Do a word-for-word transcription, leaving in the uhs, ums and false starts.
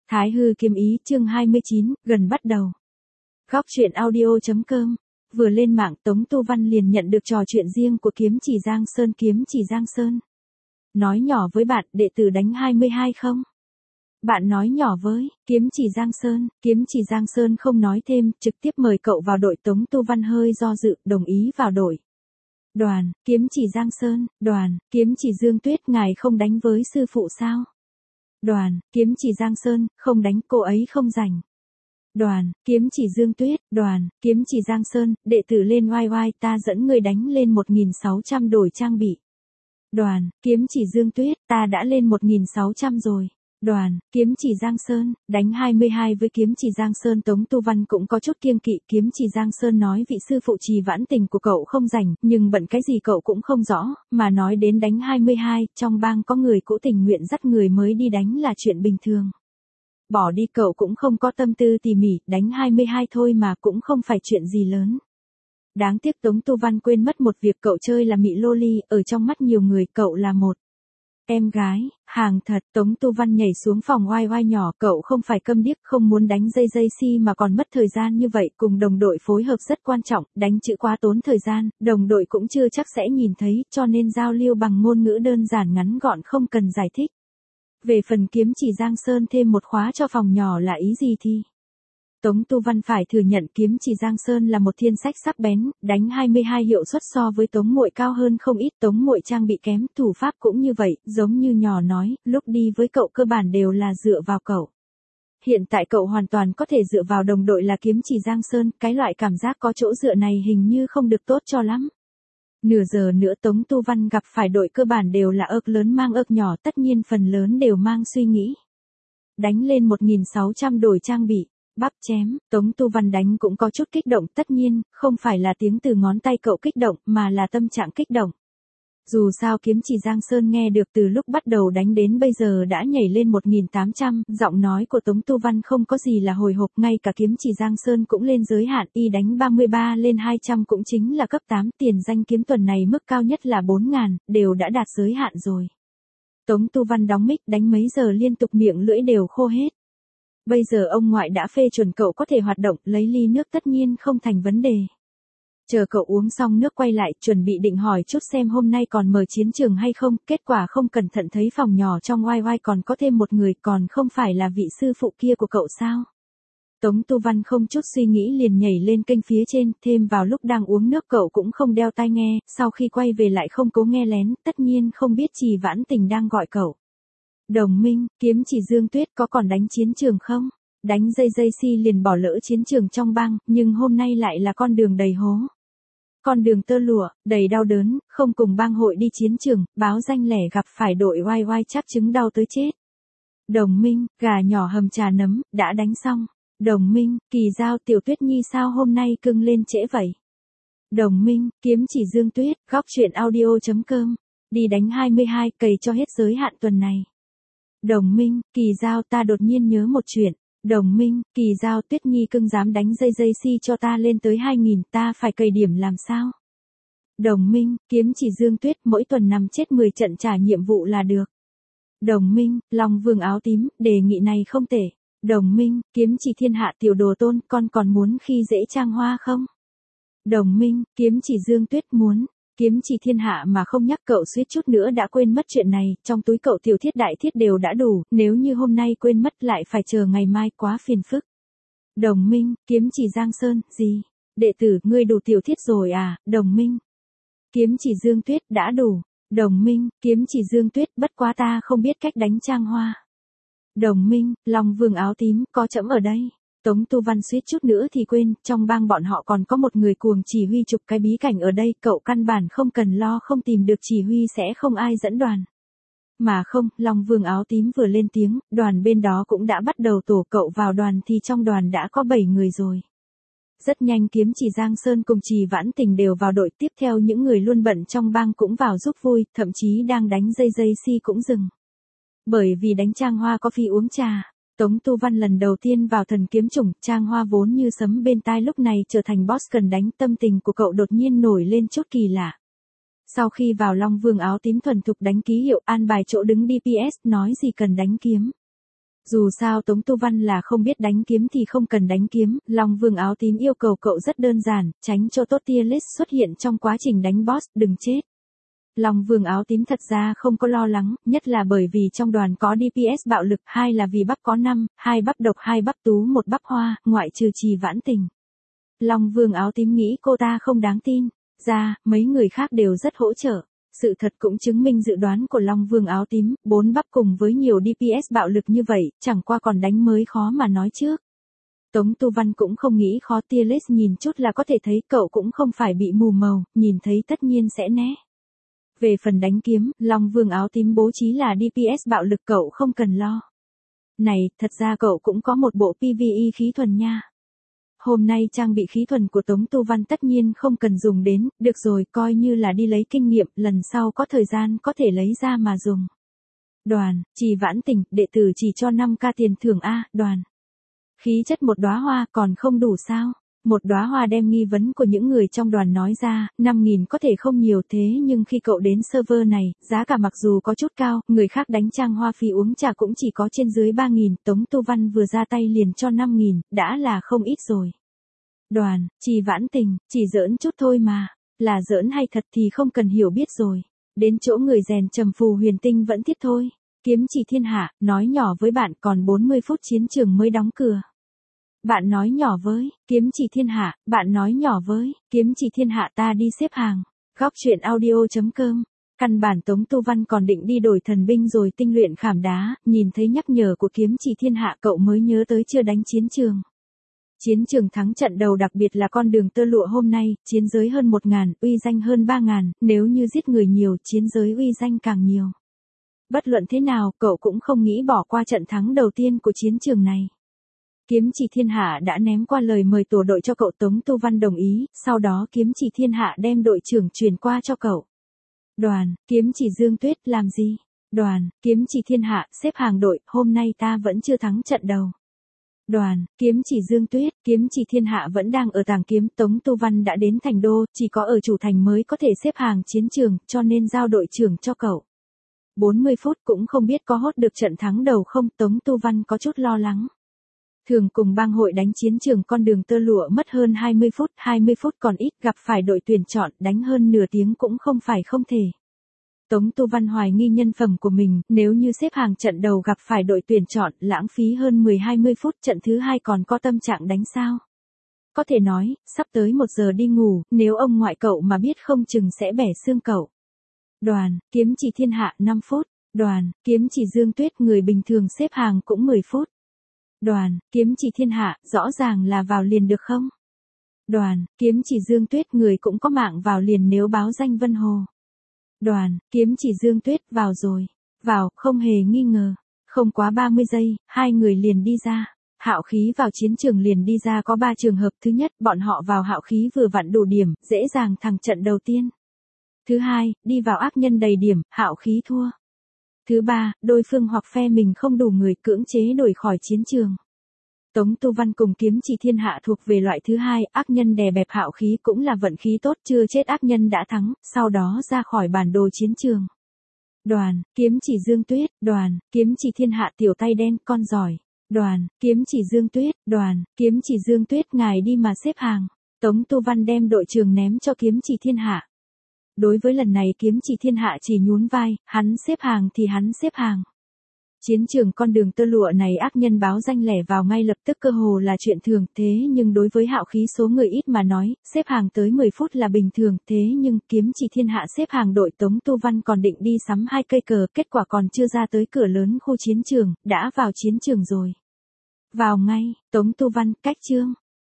Thái Hư Kiếm Ý chương hai mươi chín, gần bắt đầu. Góc truyện audio.com. Vừa lên mạng Tống Tu Văn liền nhận được trò chuyện riêng của kiếm chỉ Giang Sơn kiếm chỉ Giang Sơn. Nói nhỏ với bạn, đệ tử đánh hai mươi hai không? Bạn nói nhỏ với, kiếm chỉ Giang Sơn, kiếm chỉ Giang Sơn không nói thêm, trực tiếp mời cậu vào đội. Tống Tu Văn hơi do dự, đồng ý vào đội. Đoàn, kiếm chỉ Giang Sơn, đoàn, kiếm chỉ Dương Tuyết, ngài không đánh với sư phụ sao? Đoàn, kiếm chỉ Giang Sơn, không đánh, cô ấy không rảnh. Đoàn, kiếm chỉ Dương Tuyết, đoàn, kiếm chỉ Giang Sơn, đệ tử lên oai oai, ta dẫn người đánh lên một nghìn sáu trăm đổi trang bị. Đoàn, kiếm chỉ Dương Tuyết, ta đã lên một nghìn sáu trăm rồi. Đoàn, kiếm chỉ Giang Sơn, đánh hai mươi hai với kiếm chỉ Giang Sơn. Tống Tu Văn cũng có chút kiêng kỵ. Kiếm chỉ Giang Sơn nói vị sư phụ Trì Vãn Tình của cậu không rảnh, nhưng bận cái gì cậu cũng không rõ, mà nói đến đánh hai mươi hai, trong bang có người cũ tình nguyện dắt người mới đi đánh là chuyện bình thường. Bỏ đi cậu cũng không có tâm tư tỉ mỉ, đánh hai mươi hai thôi mà cũng không phải chuyện gì lớn. Đáng tiếc Tống Tu Văn quên mất một việc, cậu chơi là mị loli, ở trong mắt nhiều người cậu là một em gái, hàng thật. Tống Tu Văn nhảy xuống phòng oai oai nhỏ, cậu không phải câm điếc không muốn đánh dây dây si mà còn mất thời gian như vậy, cùng đồng đội phối hợp rất quan trọng, đánh chữ quá tốn thời gian, đồng đội cũng chưa chắc sẽ nhìn thấy, cho nên giao lưu bằng ngôn ngữ đơn giản ngắn gọn không cần giải thích. Về phần kiếm chỉ Giang Sơn thêm một khóa cho phòng nhỏ là ý gì thì... Tống Tu Văn phải thừa nhận kiếm chỉ Giang Sơn là một thiên sách sắc bén, đánh hai mươi hai hiệu suất so với Tống Muội cao hơn không ít. Tống Muội trang bị kém, thủ pháp cũng như vậy, giống như nhỏ nói, lúc đi với cậu cơ bản đều là dựa vào cậu. Hiện tại cậu hoàn toàn có thể dựa vào đồng đội là kiếm chỉ Giang Sơn, cái loại cảm giác có chỗ dựa này hình như không được tốt cho lắm. Nửa giờ nữa Tống Tu Văn gặp phải đội cơ bản đều là ớc lớn mang ớc nhỏ, tất nhiên phần lớn đều mang suy nghĩ. Đánh lên một nghìn sáu trăm đổi trang bị. Bắp chém, Tống Tu Văn đánh cũng có chút kích động, tất nhiên, không phải là tiếng từ ngón tay cậu kích động, mà là tâm trạng kích động. Dù sao kiếm chỉ Giang Sơn nghe được từ lúc bắt đầu đánh đến bây giờ đã nhảy lên một nghìn tám trăm, giọng nói của Tống Tu Văn không có gì là hồi hộp, ngay cả kiếm chỉ Giang Sơn cũng lên giới hạn, y đánh ba mươi ba lên hai trăm cũng chính là cấp tám, tiền danh kiếm tuần này mức cao nhất là bốn ngàn, đều đã đạt giới hạn rồi. Tống Tu Văn đóng mic đánh mấy giờ liên tục miệng lưỡi đều khô hết. Bây giờ ông ngoại đã phê chuẩn cậu có thể hoạt động, lấy ly nước tất nhiên không thành vấn đề. Chờ cậu uống xong nước quay lại, chuẩn bị định hỏi chút xem hôm nay còn mở chiến trường hay không, kết quả không cẩn thận thấy phòng nhỏ trong oai oai còn có thêm một người, còn không phải là vị sư phụ kia của cậu sao. Tống Tu Văn không chút suy nghĩ liền nhảy lên kênh phía trên, thêm vào lúc đang uống nước cậu cũng không đeo tai nghe, sau khi quay về lại không cố nghe lén, tất nhiên không biết Trì Vãn Tình đang gọi cậu. Đồng minh, kiếm chỉ Dương Tuyết có còn đánh chiến trường không? Đánh dây dây si liền bỏ lỡ chiến trường trong bang, nhưng hôm nay lại là con đường đầy hố. Con đường tơ lụa, đầy đau đớn, không cùng bang hội đi chiến trường, báo danh lẻ gặp phải đội oai oai chắc chứng đau tới chết. Đồng minh, gà nhỏ hầm trà nấm, đã đánh xong. Đồng minh, Kỳ Giao Tiểu Tuyết Nhi sao hôm nay cưng lên trễ vậy? Đồng minh, kiếm chỉ Dương Tuyết, góc truyện audio.com. Đi đánh hai mươi hai, cày cho hết giới hạn tuần này. Đồng minh, Kỳ Giao ta đột nhiên nhớ một chuyện. Đồng minh, Kỳ Giao Tuyết Nhi cưng dám đánh dây dây si cho ta lên tới hai nghìn, ta phải cày điểm làm sao? Đồng minh, kiếm chỉ Dương Tuyết mỗi tuần nằm chết mười trận trả nhiệm vụ là được. Đồng minh, Long Vương áo tím, đề nghị này không tệ. Đồng minh, kiếm chỉ Thiên Hạ Tiểu Đồ Tôn, con còn muốn khi dễ Trang Hoa không? Đồng minh, kiếm chỉ Dương Tuyết muốn. Kiếm chỉ Thiên Hạ mà không nhắc cậu suýt chút nữa đã quên mất chuyện này, trong túi cậu tiểu thiết đại thiết đều đã đủ, nếu như hôm nay quên mất lại phải chờ ngày mai quá phiền phức. Đồng minh, kiếm chỉ Giang Sơn, gì? Đệ tử, ngươi đủ tiểu thiết rồi à? Đồng minh. Kiếm chỉ Dương Tuyết, đã đủ. Đồng minh, kiếm chỉ Dương Tuyết, bất quá ta không biết cách đánh Trang Hoa. Đồng minh, Long Vương áo tím, có trẫm ở đây. Tống Tu Văn suýt chút nữa thì quên, trong bang bọn họ còn có một người cuồng chỉ huy chụp cái bí cảnh ở đây, cậu căn bản không cần lo không tìm được chỉ huy sẽ không ai dẫn đoàn. Mà không, Long Vương áo tím vừa lên tiếng, đoàn bên đó cũng đã bắt đầu tổ cậu vào đoàn thì trong đoàn đã có bảy người rồi. Rất nhanh kiếm chỉ Giang Sơn cùng Trì Vãn Tình đều vào đội, tiếp theo những người luôn bận trong bang cũng vào giúp vui, thậm chí đang đánh dây dây si cũng dừng. Bởi vì đánh Trang Hoa có phi uống trà. Tống Tu Văn lần đầu tiên vào thần kiếm chủng, Trang Hoa vốn như sấm bên tai lúc này trở thành boss cần đánh, tâm tình của cậu đột nhiên nổi lên chút kỳ lạ. Sau khi vào Long Vương áo tím thuần thục đánh ký hiệu, an bài chỗ đứng đê pê ét, nói gì cần đánh kiếm. Dù sao Tống Tu Văn là không biết đánh kiếm thì không cần đánh kiếm, Long Vương áo tím yêu cầu cậu rất đơn giản, tránh cho tốt tia list xuất hiện trong quá trình đánh boss, đừng chết. Long Vương áo tím thật ra không có lo lắng, nhất là bởi vì trong đoàn có đê pê ét bạo lực, hai là vì bắp có năm, hai bắp độc, hai bắp tú, một bắp hoa, ngoại trừ Trì Vãn Tình. Long Vương áo tím nghĩ cô ta không đáng tin, ra, mấy người khác đều rất hỗ trợ. Sự thật cũng chứng minh dự đoán của Long Vương áo tím, bốn bắp cùng với nhiều đê pê ét bạo lực như vậy, chẳng qua còn đánh mới khó mà nói trước. Tống Tu Văn cũng không nghĩ khó, tia list nhìn chút là có thể thấy, cậu cũng không phải bị mù màu, nhìn thấy tất nhiên sẽ né. Về phần đánh kiếm, Long Vương áo tím bố trí là đê pê ét bạo lực, cậu không cần lo. Này, thật ra cậu cũng có một bộ pê vê e khí thuần nha. Hôm nay trang bị khí thuần của Tống Tu Văn tất nhiên không cần dùng đến, được rồi, coi như là đi lấy kinh nghiệm, lần sau có thời gian có thể lấy ra mà dùng. Đoàn, Trì Vãn Tình, đệ tử chỉ cho năm k tiền thưởng A, đoàn. Khí chất một đóa hoa còn không đủ sao? Một đóa hoa đem nghi vấn của những người trong đoàn nói ra, năm nghìn có thể không nhiều thế nhưng khi cậu đến server này, giá cả mặc dù có chút cao, người khác đánh trang hoa phí uống trà cũng chỉ có trên dưới ba nghìn, Tống Tu Văn vừa ra tay liền cho năm nghìn, đã là không ít rồi. Đoàn, Trì Vãn Tình, chỉ giỡn chút thôi mà, là giỡn hay thật thì không cần hiểu biết rồi. Đến chỗ người rèn trầm phù huyền tinh vẫn thiết thôi. Kiếm Chỉ Thiên Hạ, nói nhỏ với bạn còn bốn mươi phút chiến trường mới đóng cửa. Bạn nói nhỏ với, Kiếm Chỉ Thiên Hạ, bạn nói nhỏ với, Kiếm Chỉ Thiên Hạ ta đi xếp hàng. Góc truyện audio chấm com. Căn bản Tống Tu Văn còn định đi đổi thần binh rồi tinh luyện khảm đá, nhìn thấy nhắc nhở của Kiếm Chỉ Thiên Hạ cậu mới nhớ tới chưa đánh chiến trường. Chiến trường thắng trận đầu đặc biệt là con đường tơ lụa hôm nay, chiến giới hơn một ngàn, uy danh hơn ba ngàn, nếu như giết người nhiều, chiến giới uy danh càng nhiều. Bất luận thế nào, cậu cũng không nghĩ bỏ qua trận thắng đầu tiên của chiến trường này. Kiếm Chỉ Thiên Hạ đã ném qua lời mời tổ đội cho cậu, Tống Tu Văn đồng ý, sau đó Kiếm Chỉ Thiên Hạ đem đội trưởng truyền qua cho cậu. Đoàn, Kiếm Chỉ Dương Tuyết, làm gì? Đoàn, Kiếm Chỉ Thiên Hạ, xếp hàng đội, hôm nay ta vẫn chưa thắng trận đầu. Đoàn, Kiếm Chỉ Dương Tuyết, Kiếm Chỉ Thiên Hạ vẫn đang ở Tàng Kiếm, Tống Tu Văn đã đến thành đô, chỉ có ở chủ thành mới có thể xếp hàng chiến trường, cho nên giao đội trưởng cho cậu. bốn mươi phút cũng không biết có hốt được trận thắng đầu không, Tống Tu Văn có chút lo lắng. Thường cùng bang hội đánh chiến trường con đường tơ lụa mất hơn hai mươi phút, hai mươi phút còn ít, gặp phải đội tuyển chọn, đánh hơn nửa tiếng cũng không phải không thể. Tống Tu Văn hoài nghi nhân phẩm của mình, nếu như xếp hàng trận đầu gặp phải đội tuyển chọn, lãng phí hơn mười hai mươi phút, trận thứ hai còn có tâm trạng đánh sao? Có thể nói, sắp tới một giờ đi ngủ, nếu ông ngoại cậu mà biết không chừng sẽ bẻ xương cậu. Đoàn, Kiếm Chỉ Thiên Hạ, năm phút. Đoàn, Kiếm Chỉ Dương Tuyết, người bình thường xếp hàng cũng mười phút. Đoàn, Kiếm Chỉ Thiên Hạ, rõ ràng là vào liền được không? Đoàn, Kiếm Chỉ Dương Tuyết, người cũng có mạng vào liền nếu báo danh Vân Hồ. Đoàn, Kiếm Chỉ Dương Tuyết, vào rồi. Vào, không hề nghi ngờ. Không quá ba mươi giây, hai người liền đi ra. Hạo Khí vào chiến trường liền đi ra có ba trường hợp, thứ nhất, bọn họ vào Hạo Khí vừa vặn đủ điểm, dễ dàng thắng trận đầu tiên. Thứ hai, đi vào ác nhân đầy điểm, Hạo Khí thua. Thứ ba, đối phương hoặc phe mình không đủ người, cưỡng chế đuổi khỏi chiến trường. Tống Tu Văn cùng Kiếm Chỉ Thiên Hạ thuộc về loại thứ hai, ác nhân đè bẹp Hạo Khí cũng là vận khí tốt, chưa chết ác nhân đã thắng, sau đó ra khỏi bản đồ chiến trường. Đoàn, Kiếm Chỉ Dương Tuyết, đoàn, Kiếm Chỉ Thiên Hạ, tiểu tay đen, con giỏi. Đoàn, Kiếm Chỉ Dương Tuyết, đoàn, Kiếm Chỉ Dương Tuyết, ngài đi mà xếp hàng. Tống Tu Văn đem đội trường ném cho Kiếm Chỉ Thiên Hạ. Đối với lần này Kiếm Chỉ Thiên Hạ chỉ nhún vai, hắn xếp hàng thì hắn xếp hàng. Chiến trường con đường tơ lụa này ác nhân báo danh lẻ vào ngay lập tức cơ hồ là chuyện thường, thế nhưng đối với Hạo Khí số người ít mà nói, xếp hàng tới mười phút là bình thường, thế nhưng Kiếm Chỉ Thiên Hạ xếp hàng đội Tống Tu Văn còn định đi sắm hai cây cờ, kết quả còn chưa ra tới cửa lớn khu chiến trường, đã vào chiến trường rồi. Vào ngay, Tống Tu Văn, cách chương.